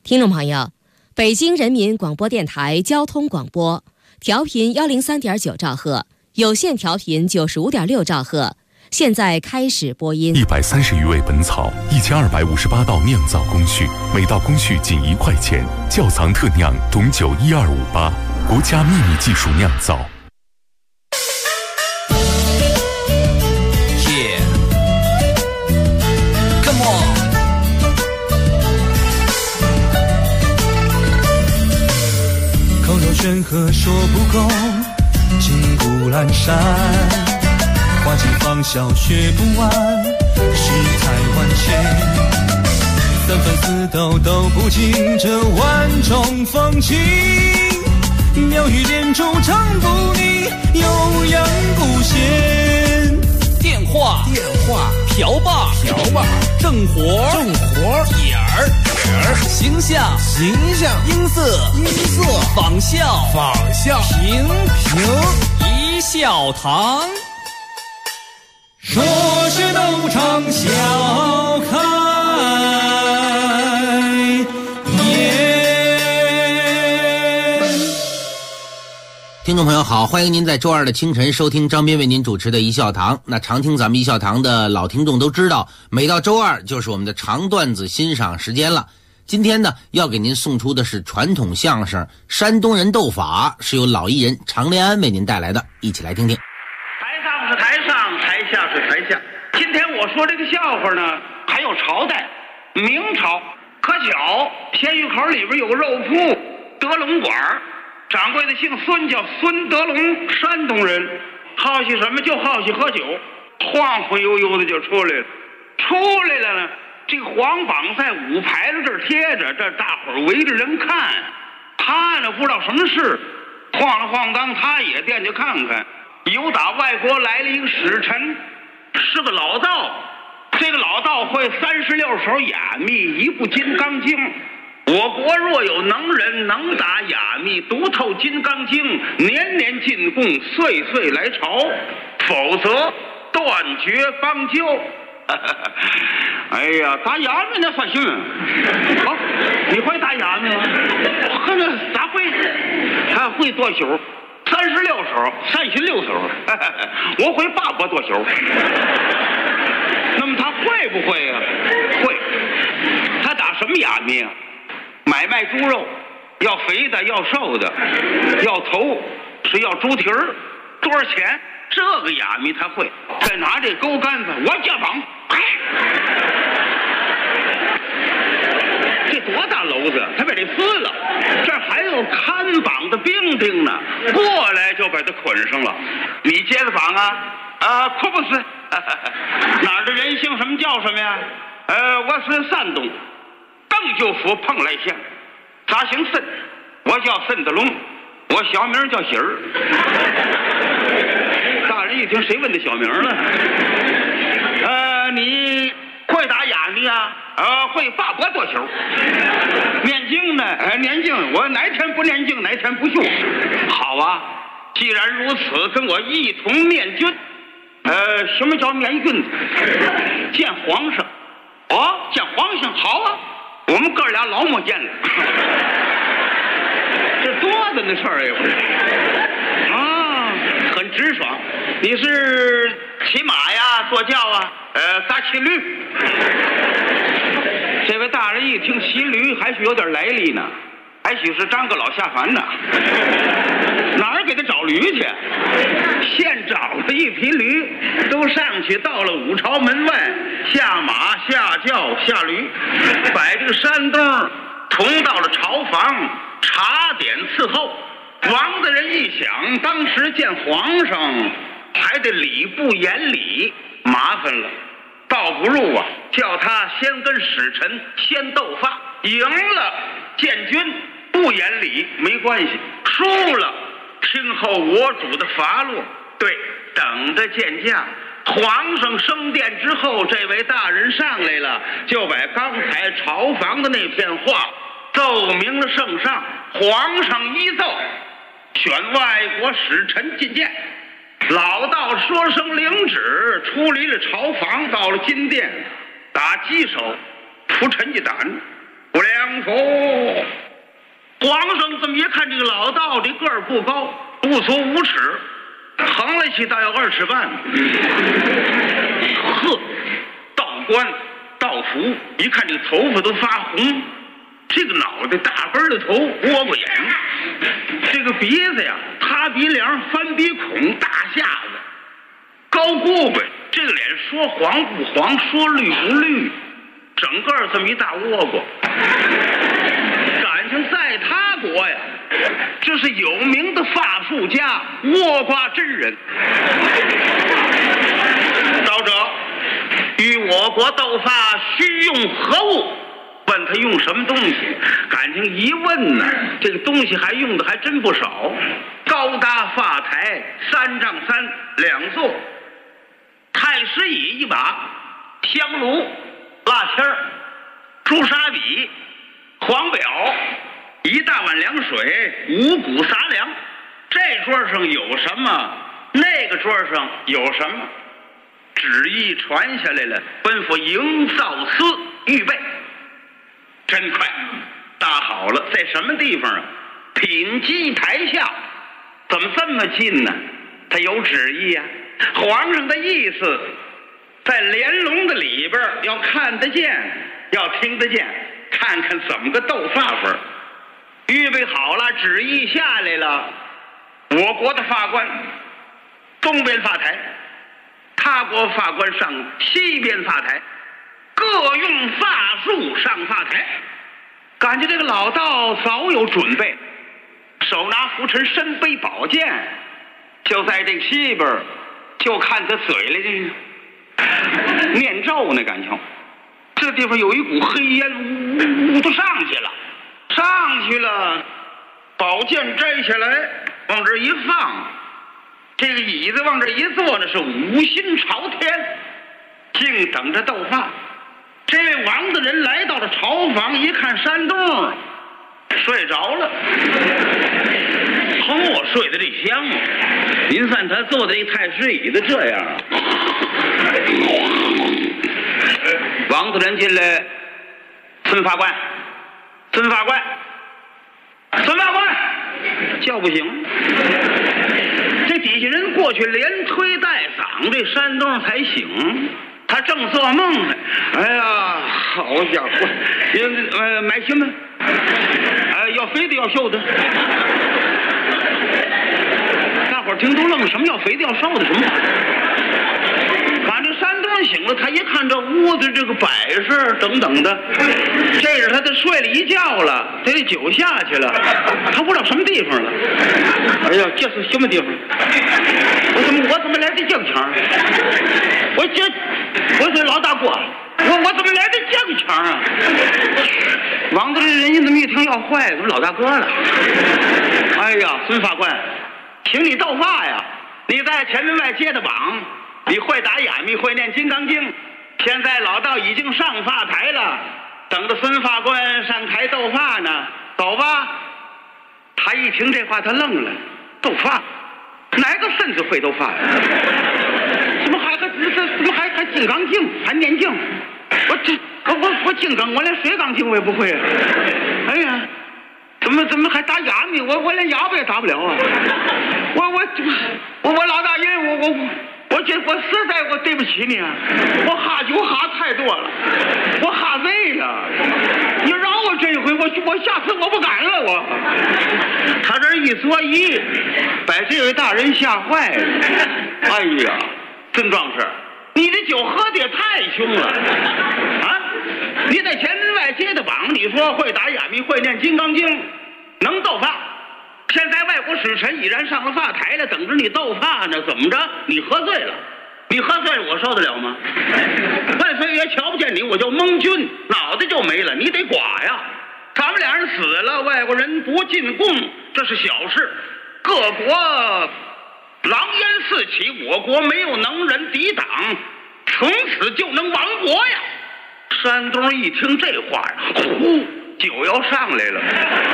听众朋友，北京人民广播电台交通广播，调频103.9兆赫，有线调频95.6兆赫。现在开始播音。 130余味本草，1258道酿造工序，每道工序仅1块钱。窖藏特酿董酒1258，国家秘密技术酿造。 山河说不够，金谷阑珊，花季芳笑学不完，世态万千，三番四斗都不尽这万种风情，妙语连珠唱不腻，悠扬不闲。 电话瓢把正活点儿形象音色仿效平一笑堂， 说是斗场笑开颜。 听众朋友好，欢迎您在周二的清晨收听张斌为您主持的一笑堂。那常听咱们一笑堂的老听众都知道，每到周二就是我们的长段子欣赏时间了。今天呢，要给您送出的是传统相声《山东人斗法》，是由老艺人常连安为您带来的，一起来听听。 台上是台上，台下是台下。今天我说这个笑话呢，还有朝代，明朝可巧，鲜鱼口里边有个肉铺德龙馆，掌柜的姓孙，叫孙德龙，山东人，好奇什么？就好奇喝酒，晃晃悠悠的就出来了。出来了呢，这个黄榜在五牌子这儿贴着，这大伙儿围着人看。他呢不知道什么事，晃了晃荡，他也惦记看看。有打外国来了一个使臣，是个老道。这个老道会36手哑密，一部《金刚经》。我国若有能人能打哑密，读透《金刚经》，年年进贡，岁岁来朝，否则断绝邦交。哎呀，打哑谜那算行啊！好，你会打哑谜吗？呵，咋会？他会剁手，36手，36手。我会8波剁手。那么他会不会啊？会。他打什么哑谜啊？买卖猪肉，要肥的，要瘦的，要头是要猪蹄儿，多少钱？这个哑谜他会。再拿这钩竿子，我架绑，这多大篓子？他把这撕了，这还有看绑的兵丁呢，过来就把他捆上了。你接着绑啊？可不是。哪儿的人姓什么叫什么呀？我是山东邓舅府蓬莱县，他姓孙，我叫孙德龙，我小名叫喜儿。大人一听，谁问的小名呢？你会打哑谜啊？会8波剁手。念经呢？念经，我哪天不念经哪天不修。好啊，既然如此，跟我一同面君。什么叫面君？见皇上。见皇上好啊，我们哥俩老没见了。这多大的事儿呀！很直爽。你是骑马呀，坐轿啊？咋骑驴？这位大人一听骑驴，还是有点来历呢，还许是张个老下凡呢。哪儿给他找驴去？现找了一匹驴，都上去到了五朝门外，下马下轿下驴，摆这个山东，同到了朝房，茶点伺候。王大人一想，当时见皇上还得礼不言礼，麻烦了，倒不如啊，叫他先跟使臣先斗法，赢了见君，不言礼没关系，输了听候我主的发落。对，等着见驾。皇上升殿之后，这位大人上来了，就把刚才朝房的那片话奏明了圣上。皇上依奏，选外国使臣觐见。老道说声领旨，出离了朝房，到了金殿，打鸡手，铺陈家胆， 不良府。皇上这么一看，这个老道这个儿不高，不足5尺，横了起大约2尺半。呵，道官道服，一看这个头发都发红，这个脑袋大根的头，窝瓜眼，这个鼻子呀，塌鼻梁，翻鼻孔，大下子，高胳膊，这个脸说黄不黄，说绿不绿，整个这么一大窝瓜。感情在他国呀，这是有名的法术家倭瓜真人。道者，与我国斗法需用何物？问他用什么东西，感情一问呢，这个东西还用的还真不少。高搭发台3丈3，两座，太师椅一把，香炉、蜡签儿、朱砂笔、黄表，一大碗凉水，五谷杂粮。这桌上有什么，那个桌上有什么，旨意传下来了，吩咐营造司预备。真快，搭好了，在什么地方啊？品基台下。怎么这么近呢？他有旨意啊。皇上的意思，在帘笼的里边要看得见，要听得见，看看怎么个斗法法。预备好了，旨意下来了。我国的法官东边法台，他国法官上西边法台，各用法术上法台。感觉这个老道早有准备，手拿拂尘，身背宝剑，就在这个西边，就看他嘴里这念咒呢。感情这地方有一股黑烟，呜呜都上去了，上去了，宝剑摘下来往这一放，这个椅子往这一坐呢，是五心朝天，静等着斗法。这位王大人来到了朝房，一看山洞，睡着了。我睡得这香啊！您看他坐在这太师椅子这样。王大人进来，孙法官，孙法官，孙法官，叫不醒。这底下人过去连推带搡，这山洞才醒。他正做梦呢，哎呀，好家伙，买什么？要肥的要瘦的。大伙儿听都愣，什么叫肥的要瘦的？什么？反正山东醒了，他一看这屋子这个摆设等等的，这是他都睡了一觉了，他这酒下去了，他不知道什么地方了。哎呀，这是什么地方？我怎么来的正腔？我说老大哥，我怎么来的正腔啊？王大人家怎么一听要坏，怎么老大哥了？哎呀，孙法官，请你斗法呀！你在前门外接的榜，你会打哑谜，会念金刚经。现在老道已经上法台了，等着孙法官上台斗法呢。走吧。他一听这话，他愣了。斗法？哪个孙子会斗法？怎么还金刚经，还念经？我金刚，我连水缸经我也不会。哎呀，怎么还打哑谜？我连哑巴也打不了啊！我老大爷，我实在我对不起你啊！我喝酒喝太多了，我喝醉了。你饶我这一回，我下次我不敢了。他这一作揖，把这位大人吓坏了。哎呀，孙壮士，你的酒喝的也太凶了啊！你在前门外接的榜，你说会打哑谜，会念金刚经，能斗法。现在外国使臣已然上了法台了，等着你斗法呢。怎么着？你喝醉了？你喝醉了，我受得了吗？万岁爷瞧不见你，我就蒙君，脑袋就没了。你得剐呀！咱们俩人死了，外国人不进贡，这是小事。各国狼烟四起，我国没有能人抵挡，从此就能亡国呀！山东一听这话，呼，酒要上来了。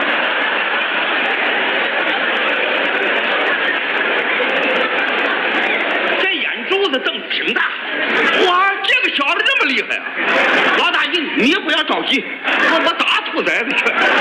珠子瞪挺大，哇，这个小子这么厉害啊！老大爷，你也不要着急，我打兔崽子！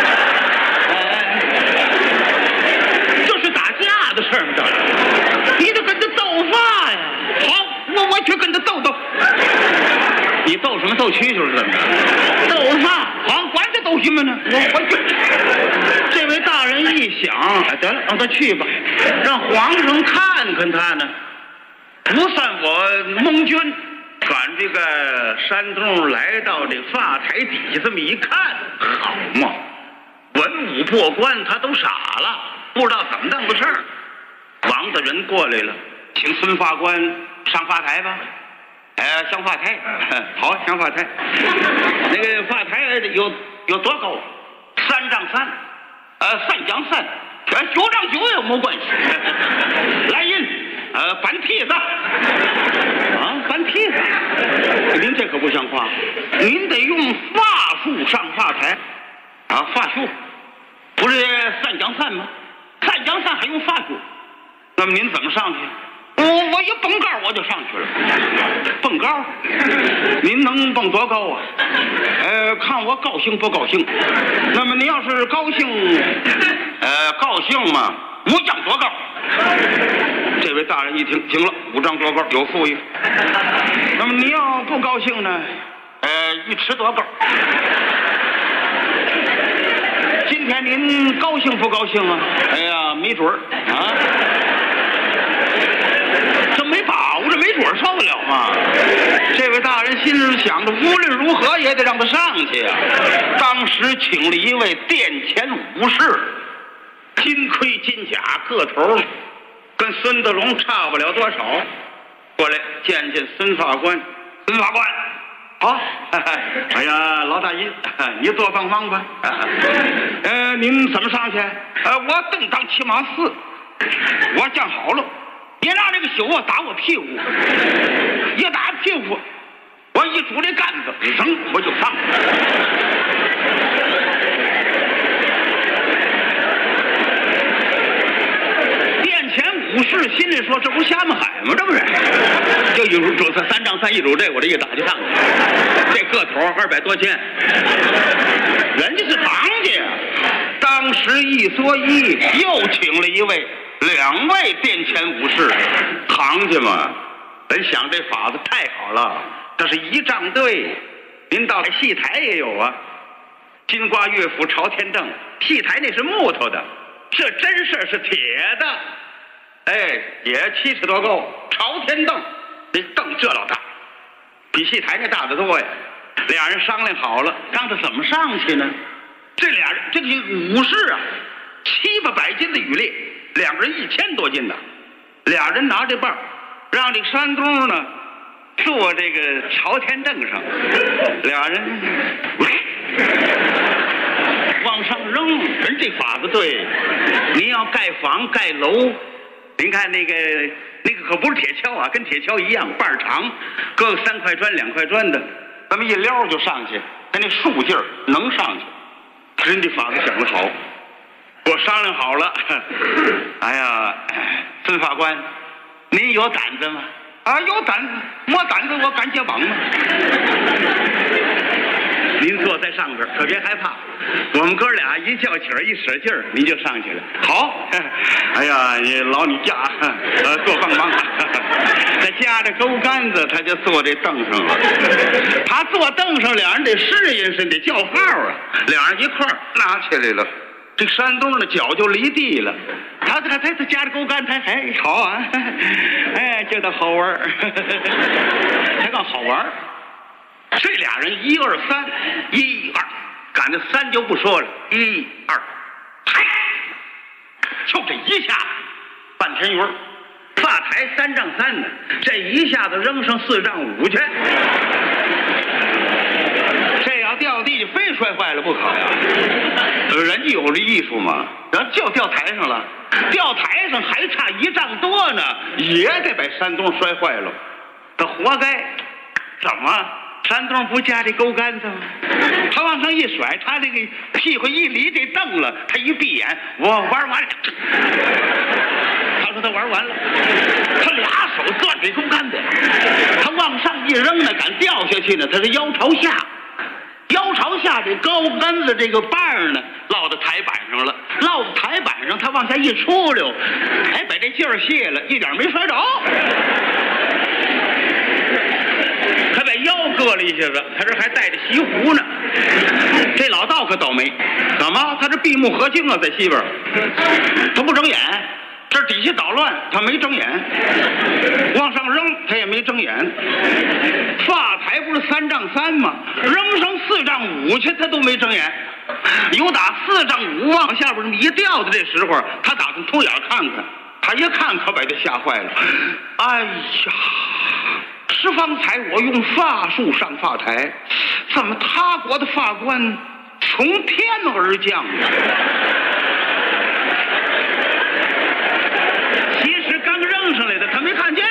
这是打架的事儿嘛？你得跟他斗法呀！好，我去跟他斗斗。你斗什么斗蛐蛐是怎么着？斗法，好，管他斗什么呢？我去。这位大人一想，得了，让他去吧，让皇上看看他呢。不算我蒙冤，赶这个山东来到这发台底下这么一看，好嘛，文武过关他都傻了，不知道怎么弄的事儿。王大人过来了，请孙法官上发台吧。上发台，好，上发台。那个发台有多高？3丈3，3讲3，9丈9也没关系。来人，搬梯子。啊，搬梯子。您这可不像话，您得用法术上发台。啊，法术，不是3讲3吗？3讲3还用法术？那么您怎么上去？我一蹦高我就上去了。蹦高，您能蹦多高啊？看我高兴不高兴。那么您要是高兴，高兴嘛，5丈多高。这位大人一听，行了，5丈多高有富裕。那么你要不高兴呢？1尺多高。今天您高兴不高兴啊？哎呀，没准儿啊。这没把握，这没准受得了吗？这位大人心里想着，无论如何也得让他上去呀。当时请了一位殿前武士，金盔金甲，个头跟孙德龙差不了多少，过来见见孙法官。孙法官，好，哎呀，老大爷，你多帮忙吧。您怎么上去？我登当骑马4，我讲好了。别拿这个朽啊打我屁股，一打屁股，我一拄这杆子，噌我就上去了。殿前武士心里说：“这不瞎么海吗？这不是？就一拄这3丈3一拄这，我这一打就上去了。这个头200多斤，人家是行家。当时一蓑衣又请了一位。2位殿前武士，行家嘛，本想这法子太好了，这是仪仗队。您到戏台也有啊，金瓜乐府朝天凳，戏台那是木头的，这真事是铁的。也70多高，朝天凳，这凳这老大，比戏台那大得多呀。俩人商量好了，让他怎么上去呢？这俩人这个武士啊，700、800斤的羽猎。2个人1000多斤的，俩人拿这棒，让这个山东呢坐这个朝天凳上，俩人往上扔。人这法子对，您要盖房盖楼，您看那个可不是铁锹啊，跟铁锹一样，半长，搁个3块砖2块砖的，咱们一撩就上去，他那竖劲儿能上去。人这法子想得好。我商量好了，哎呀，孙法官，您有胆子吗？啊，有胆子，没胆子我敢接绑吗？您坐在上边，可别害怕。我们哥俩一较起儿一使劲儿，您就上去了。好，哎呀，你驾，多帮忙。他夹着钩杆子，他就坐这凳上了。他坐凳上，俩人得适应是得叫号啊。俩人一块儿拿起来了。这山东的脚就离地了，他夹着钩竿，他还好啊，觉得好玩还刚好玩。这俩人1、2、3，1、2，赶着3就不说了，1、2，就这一下，半天鱼，发台3丈3呢，这一下子扔上4丈5去。这要掉地就非摔坏了不可呀！人家有这艺术嘛，然后就掉台上了，掉台上还差1丈多呢，也得把山东摔坏了。他活该，怎么？山东不夹这钩杆子吗？他往上一甩，他这个屁股一离这凳了，他一闭眼，我玩完了。他说他玩完了，他俩手攥这钩杆子，他往上一扔呢，敢掉下去呢，他是腰朝下下这高跟子这个把儿呢，落到台板上了，落到台板上，他往下一出溜，哎，把这劲儿泄了，一点没摔着，他把腰搁了一下子，他这还带着西湖呢。这老道可倒霉，怎么？他这闭目合睛啊，在西边，他不睁眼。这底下捣乱，他没睁眼；往上扔，他也没睁眼。发台不是3丈3吗？扔上4丈5去，他都没睁眼。有打4丈5往下边这么一掉的这时候，他打算偷眼看看。他一看，可把他吓坏了。哎呀！是方才我用法术上发台，怎么他国的法官从天而降呢？其实刚扔上来的，他没看见。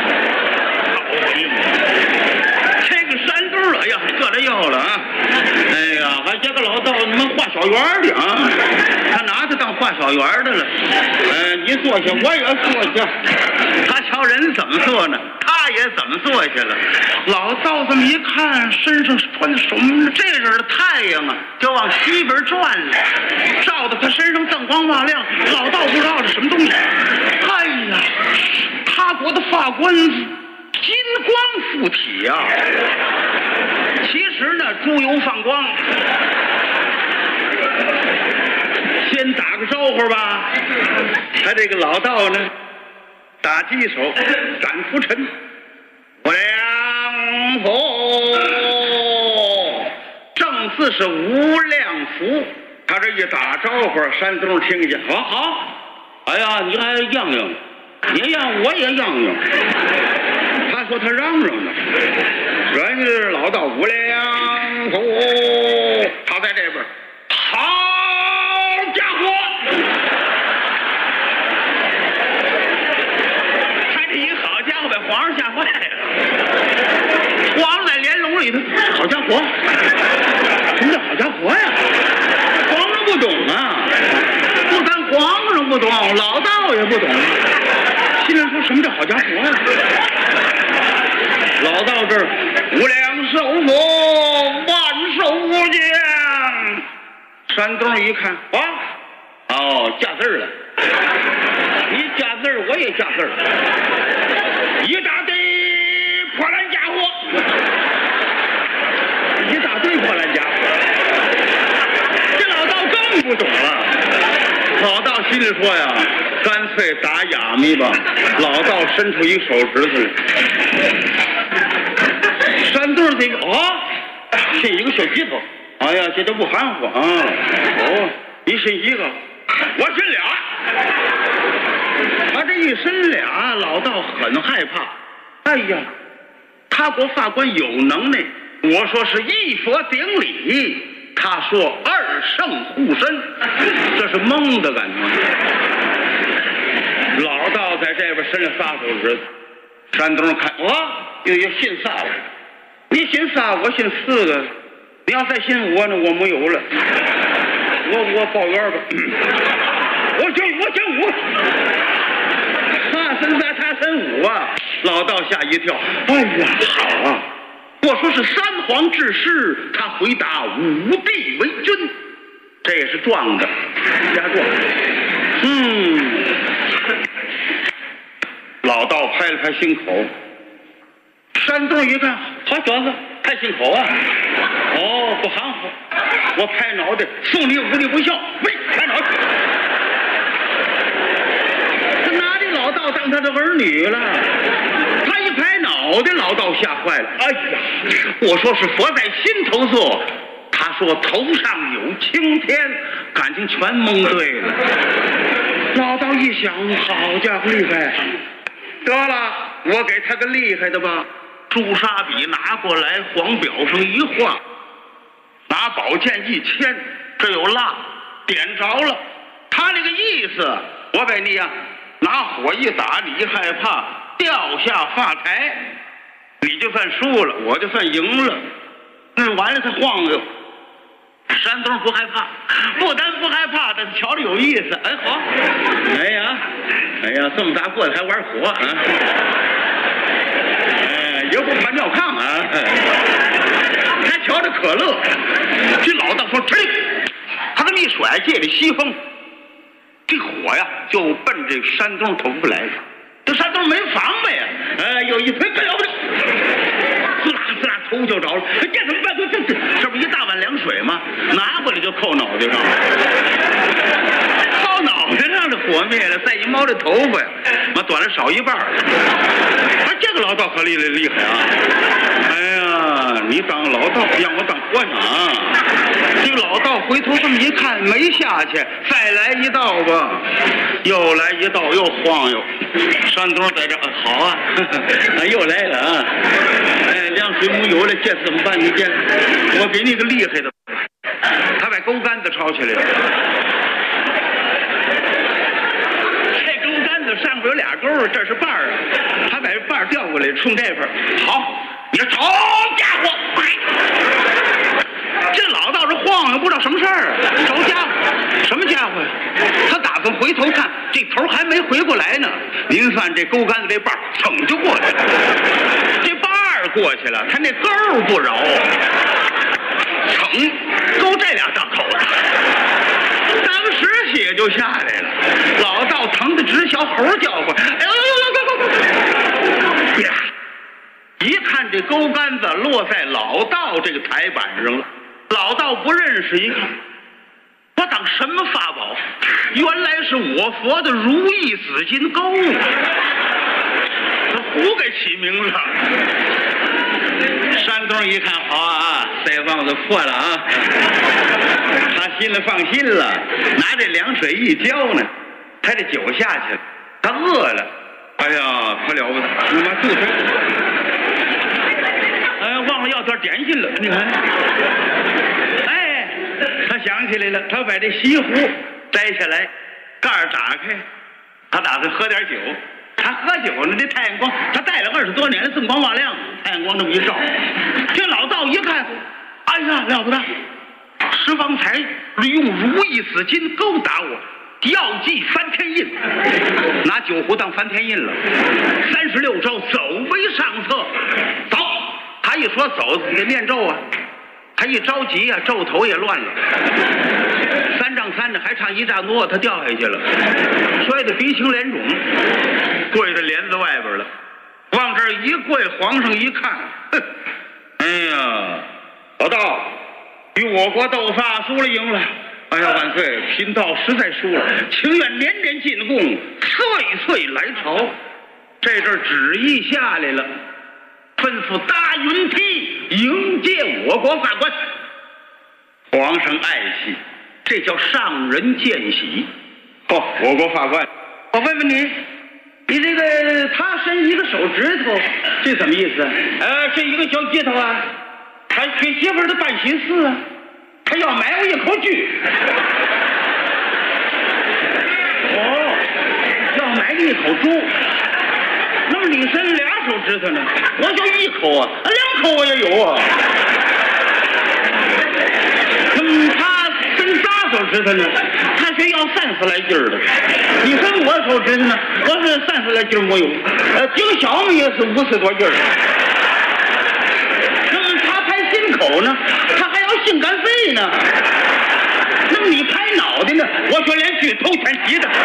这个山墩儿，哎呀，硌着腰了啊！哎呀，还这个老道你们画小圆的啊，他拿它当画小圆的了。你坐下，我也坐下。他瞧人怎么做呢？他也怎么坐下了。老道这么一看，身上穿的什么？这阵的太阳啊，就往西边转了，照到他身上锃光瓦亮。老道不知道是什么东西。哎呀，他国的法官金光附体呀！其实呢，猪油放光。先打个招呼吧。他这个老道呢，打击手，斩浮尘，良福，正字是无量福。他这一打招呼，山东听见，好，哎呀，你还嚷嚷，你让我也嚷嚷。他说他嚷嚷呢，人家老道无量福，他在这边，好家伙！他这一好家伙把皇上吓坏了。皇上在帘笼里头，好家伙，什么叫好家伙呀？皇上不懂啊，不单皇上不懂，老道也不懂。心里说什么叫好家伙呀？老道这儿无量寿佛，万寿将。山东一看，加字儿了。你加字儿，我也加字儿。一大堆破烂家伙，一大堆破烂家伙。这老道更不懂了。老道心里说呀，干脆打哑谜吧。老道伸出一手指头来。山东这个这一个小鸡头，哎呀，这都不含糊啊！你伸一个，我伸俩。他这一伸俩，老道很害怕。哎呀，他国法官有能耐，我说是一佛顶礼，他说二圣护身，这是蒙的感觉。老道在这边伸了仨手指，山东看，又信仨了。你信仨，我信4个。你要再信我呢，我没有了。我报冤吧。我信5。他伸3，他伸5啊！老道吓一跳。哎呀，好啊！我说是3皇治世，他回答5帝为君，这也是撞的，加撞。老道拍了拍心口。山东一看，好小子，拍心口啊！不含糊，我拍脑袋，送你无礼不孝，喂，拍脑袋。他拿这老道当他的儿女了，他一拍脑袋，老道吓坏了。哎呀，我说是佛在心头坐，他说头上有青天，感情全蒙对了。老道一想，好家伙，厉害！得了，我给他个厉害的吧。朱砂笔拿过来，黄表上一画，拿宝剑一牵，这有蜡，点着了。他那个意思，我把你呀拿火一打，你一害怕掉下发台，你就算输了，我就算赢了。完了他晃悠。山东不害怕，不但不害怕，他瞧着有意思。好，哎呀，这么大个子还玩火啊！也不怕尿炕啊！他小的可乐。这老道说：“吃！”他这么一甩，借着西风，这火呀就奔这山东头部来了。这山东没防备呀，有一推，了不得，滋啦滋啦，头就着了。这怎么办？这不一大碗凉水吗？拿过来就扣脑袋上了，扣脑袋上这火灭了，再一摸这头发呀，妈短了少一半。这个老道可厉害啊！哎呀，你当老道让我当和尚。这个老道回头这么一看，没下去，再来一道吧。又来一道，又晃悠。山东在这好啊，又来了啊！凉水没有了，这怎么办？你这，我给你个厉害的。他把钩竿子抄起来了。这钩竿子上边有俩钩，这是把儿，他把把儿调过来，冲这边。好，你说好家伙！这老道这晃悠，不知道什么事儿，着家伙，什么家伙呀？他打算回头看，这头还没回过来呢。您看这钩竿子这把儿，噌就过来了。这把儿过去了，他那钩不饶，噌勾这俩大口子，当时血就下来了。老道疼得直小猴叫唤，哎呦呦呦呦呦！一看这钩竿子落在老道这个台板上了。老道不认识，一看，我当什么法宝？原来是我佛的如意紫金钩，他胡给起名字。山东一看，好啊，腮帮子破了啊，他心里放心了，拿这凉水一浇呢，他这酒下去了，他饿了，哎呀，可了不得，他妈肚子。忘了要点点心了，你看，哎，他想起来了，他把这西湖摘下来，盖儿打开，他打算喝点酒。他喝酒呢，这太阳光，他戴了20多年了，锃光瓦亮，太阳光这么一照，这老道一看，哎呀，了不得！石方才用如意紫金钩打我，要记翻天印，拿酒壶当翻天印了。36招走为上策，走。他一说走，得念咒啊！他一着急啊，咒头也乱了。3丈3呢，还差1丈多，他掉下去了，摔得鼻青脸肿，跪在帘子外边了。往这儿一跪，皇上一看，哼，哎呀，老道与我国斗法输了赢了。哎呀，万岁！贫道实在输了，情愿年年进贡，岁岁来朝。这阵旨意下来了。吩咐搭云梯迎接我国法官。皇上爱惜，这叫上人见喜。我国法官，我问问你，你这个他伸一个手指头，这什么意思？这一个小指头啊，他娶媳妇的办喜事啊，他要买我一口锯。要买你一口猪。那么你伸2手指头呢？我就1口啊，2口我也有啊。那么他伸3手指头呢？他却要30来斤的。你伸我手指头呢？我是30来斤没有。顶小嘛也是50多斤。那么他拍心口呢？他还要性感肺呢。那么你拍脑袋呢？我却连锯头全齐的。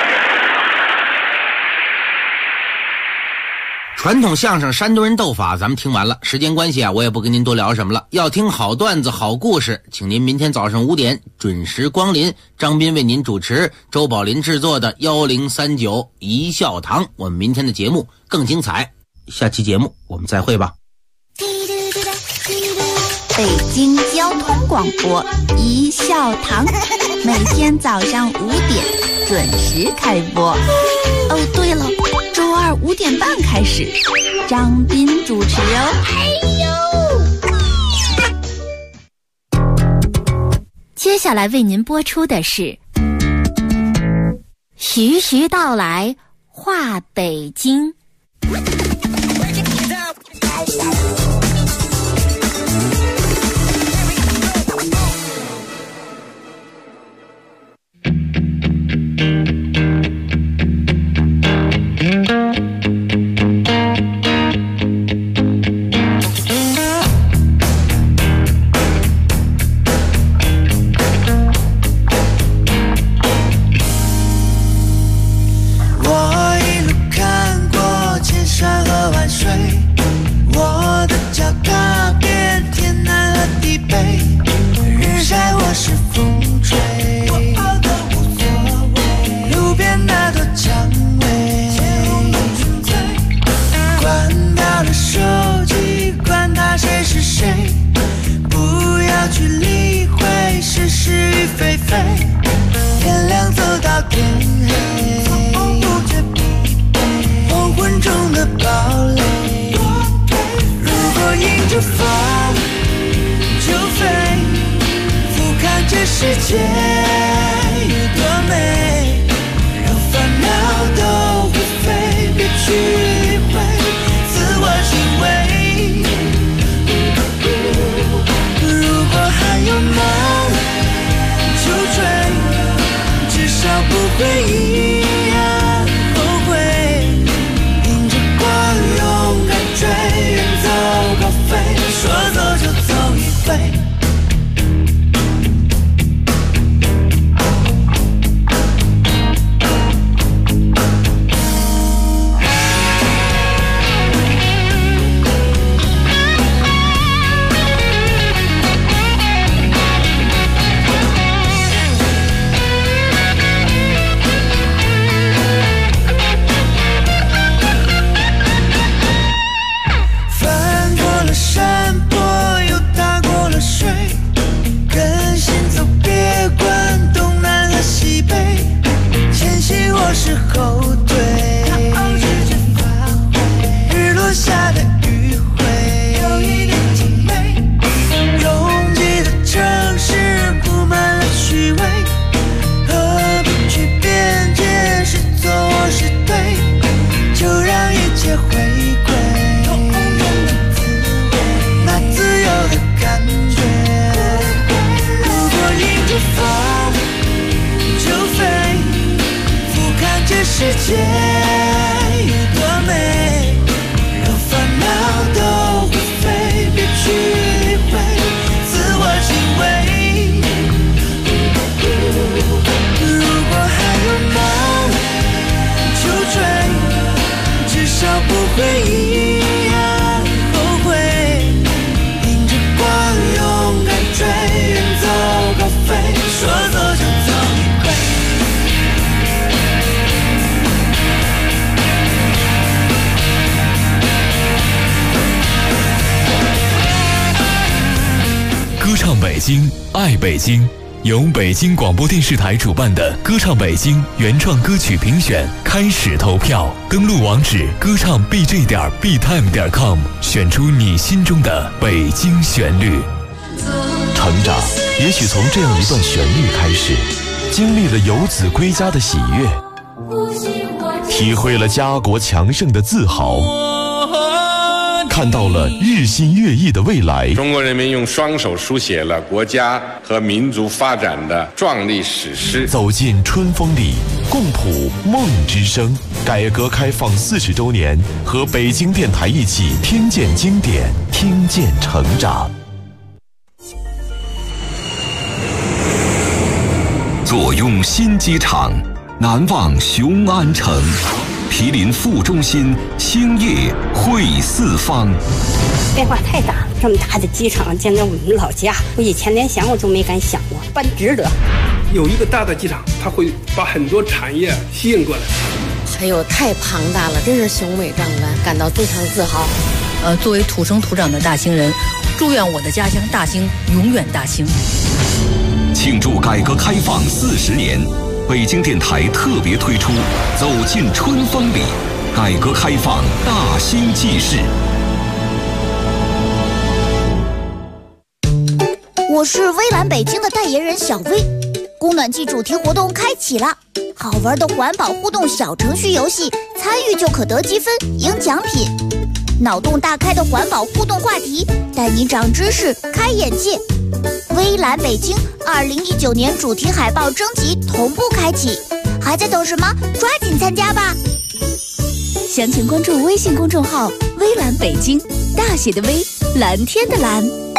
传统相声山东人斗法咱们听完了，时间关系啊，我也不跟您多聊什么了。要听好段子好故事，请您明天早上5点准时光临，张斌为您主持，周宝林制作的1039一笑堂。我们明天的节目更精彩，下期节目我们再会吧。 北京交通广播一笑堂，每天早上5点准时开播。哦，对了，周二5点半开始，张斌主持哦。接下来为您播出的是徐徐道来话北京。 世界有多美，让烦恼都会飞，别去理会自我行为。如果还有梦就追，至少不会一样后悔。迎着光勇敢追，远走高飞，说走就走一回。是后退，日落下的余晖有一点体美，拥挤的城市布满了虚伪，何必去辩解是错或是对，就让一切回归那自由的感觉。如果迎着风就飞，这世界有多美，让烦恼都会飞，别去理会自我行为。如果还有梦就追，至少不会一样后悔。迎着光勇敢追，远走高飞，说走就走一回。 歌唱北京，爱北京，由北京广播电视台主办的歌唱北京原创歌曲评选开始投票，登录网址歌唱 bj.btime.com， 选出你心中的北京旋律。 成长也许从这样一段旋律开始，经历了游子归家的喜悦，体会了家国强盛的自豪，看到了日新月异的未来。 中国人民用双手书写了国家和民族发展的壮丽史诗。 走进春风里，共谱梦之声。改革开放40周年，和北京电台一起听见经典，听见成长。 坐拥新机场，难忘雄安城。毗邻副中心，兴业汇四方。 变化太大，这么大的机场建在我们老家，我以前连想我都没敢想过，办值得。 有一个大的机场，它会把很多产业吸引过来。 哎呦，太庞大了，真是雄伟壮观，感到非常自豪。 作为土生土长的大兴人，祝愿我的家乡大兴永远大兴。 庆祝改革开放40年。北京电台特别推出《走进春风里》，改革开放大兴纪事。 我是微蓝北京的代言人小薇，供暖季主题活动开启了，好玩的环保互动小程序游戏，参与就可得积分、赢奖品。脑洞大开的环保互动话题，带你长知识、开眼界。微蓝北京2019年主题海报征集同步开启，还在等什么？抓紧参加吧！详情关注微信公众号“微蓝北京”，大写的微，蓝天的蓝。